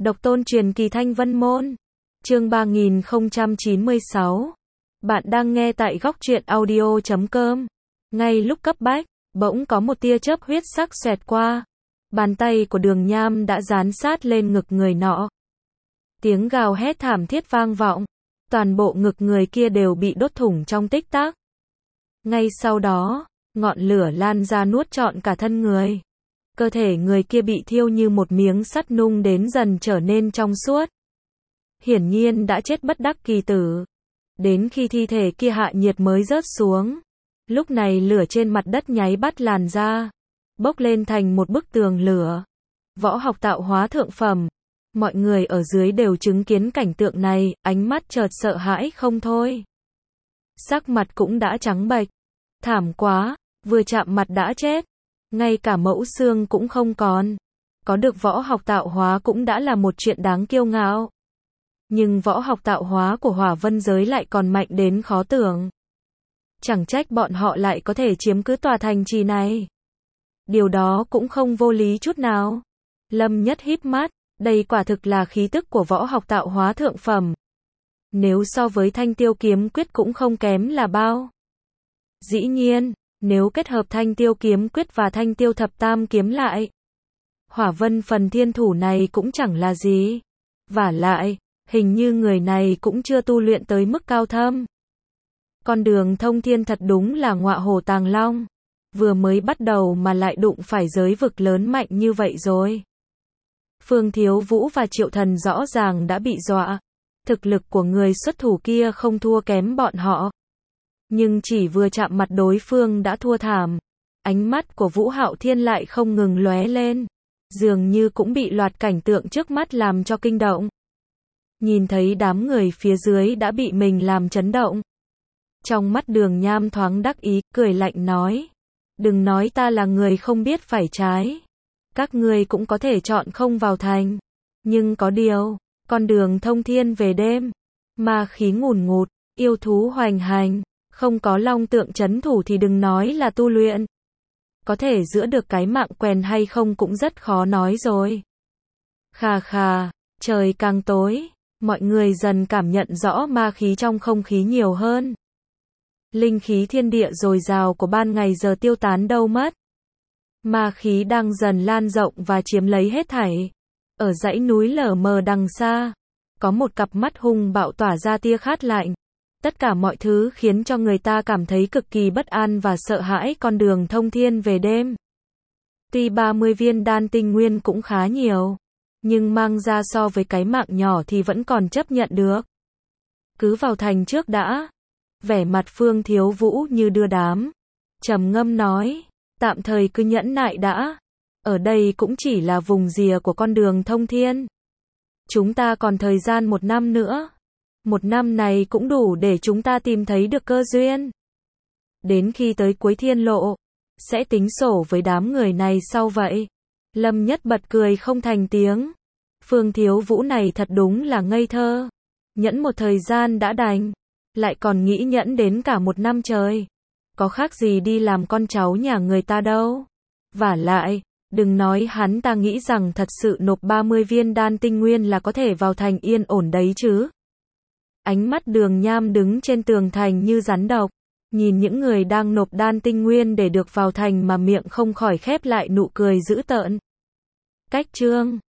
Độc tôn truyền kỳ Thanh Vân Môn. Chương 3096. Bạn đang nghe tại góc truyện audio.com. Ngay lúc cấp bách, bỗng có một tia chớp huyết sắc xẹt qua. Bàn tay của Đường Nham đã dán sát lên ngực người nọ. Tiếng gào hét thảm thiết vang vọng. Toàn bộ ngực người kia đều bị đốt thủng trong tích tắc. Ngay sau đó, ngọn lửa lan ra nuốt trọn cả thân người. Cơ thể người kia bị thiêu như một miếng sắt nung đến dần trở nên trong suốt. Hiển nhiên đã chết bất đắc kỳ tử. Đến khi thi thể kia hạ nhiệt mới rớt xuống. Lúc này lửa trên mặt đất nháy bắt làn ra. Bốc lên thành một bức tường lửa. Võ học tạo hóa thượng phẩm. Mọi người ở dưới đều chứng kiến cảnh tượng này, ánh mắt chợt sợ hãi không thôi. Sắc mặt cũng đã trắng bệch. Thảm quá, vừa chạm mặt đã chết. Ngay cả mẫu xương cũng không còn. Có được võ học tạo hóa cũng đã là một chuyện đáng kiêu ngạo. Nhưng võ học tạo hóa của Hỏa Vân giới lại còn mạnh đến khó tưởng. Chẳng trách bọn họ lại có thể chiếm cứ tòa thành trì này. Điều đó cũng không vô lý chút nào. Lâm Nhất híp mắt, đây quả thực là khí tức của võ học tạo hóa thượng phẩm. Nếu so với Thanh Tiêu Kiếm Quyết cũng không kém là bao. Dĩ nhiên, nếu kết hợp Thanh Tiêu Kiếm Quyết và Thanh Tiêu Thập Tam Kiếm lại, Hỏa Vân phần thiên thủ này cũng chẳng là gì. Vả lại, hình như người này cũng chưa tu luyện tới mức cao thâm. Con đường thông thiên thật đúng là ngọa hổ tàng long. Vừa mới bắt đầu mà lại đụng phải giới vực lớn mạnh như vậy rồi. Phương Thiếu Vũ và Triệu Thần rõ ràng đã bị dọa. Thực lực của người xuất thủ kia không thua kém bọn họ. Nhưng chỉ vừa chạm mặt đối phương đã thua thảm. Ánh mắt của Vũ Hạo Thiên lại không ngừng lóe lên. Dường như cũng bị loạt cảnh tượng trước mắt làm cho kinh động. Nhìn thấy đám người phía dưới đã bị mình làm chấn động. Trong mắt Đường Nham thoáng đắc ý, cười lạnh nói. Đừng nói ta là người không biết phải trái. Các ngươi cũng có thể chọn không vào thành. Nhưng có điều, con đường thông thiên về đêm. Ma khí ngùn ngụt, yêu thú hoành hành. Không có long tượng trấn thủ thì đừng nói là tu luyện. Có thể giữ được cái mạng quèn hay không cũng rất khó nói rồi. Khà khà, trời càng tối. Mọi người dần cảm nhận rõ ma khí trong không khí nhiều hơn. Linh khí thiên địa dồi dào của ban ngày giờ tiêu tán đâu mất. Ma khí đang dần lan rộng và chiếm lấy hết thảy. Ở dãy núi lở mờ đằng xa, có một cặp mắt hung bạo tỏa ra tia khát lạnh. Tất cả mọi thứ khiến cho người ta cảm thấy cực kỳ bất an và sợ hãi con đường thông thiên về đêm. Tuy 30 viên đan tinh nguyên cũng khá nhiều, nhưng mang ra so với cái mạng nhỏ thì vẫn còn chấp nhận được. Cứ vào thành trước đã. Vẻ mặt Phương Thiếu Vũ như đưa đám. Trầm ngâm nói, tạm thời cứ nhẫn nại đã. Ở đây cũng chỉ là vùng rìa của con đường thông thiên. Chúng ta còn thời gian 1 năm nữa. 1 năm này cũng đủ để chúng ta tìm thấy được cơ duyên. Đến khi tới cuối thiên lộ, sẽ tính sổ với đám người này sau vậy. Lâm Nhất bật cười không thành tiếng. Phương Thiếu Vũ này thật đúng là ngây thơ. Nhẫn một thời gian đã đành. Lại còn nghĩ nhẫn đến cả 1 năm trời. Có khác gì đi làm con cháu nhà người ta đâu. Vả lại, đừng nói hắn ta nghĩ rằng thật sự nộp 30 viên đan tinh nguyên là có thể vào thành yên ổn đấy chứ. Ánh mắt Đường Nham đứng trên tường thành như rắn độc. Nhìn những người đang nộp đan tinh nguyên để được vào thành mà miệng không khỏi khép lại nụ cười dữ tợn. Cách chương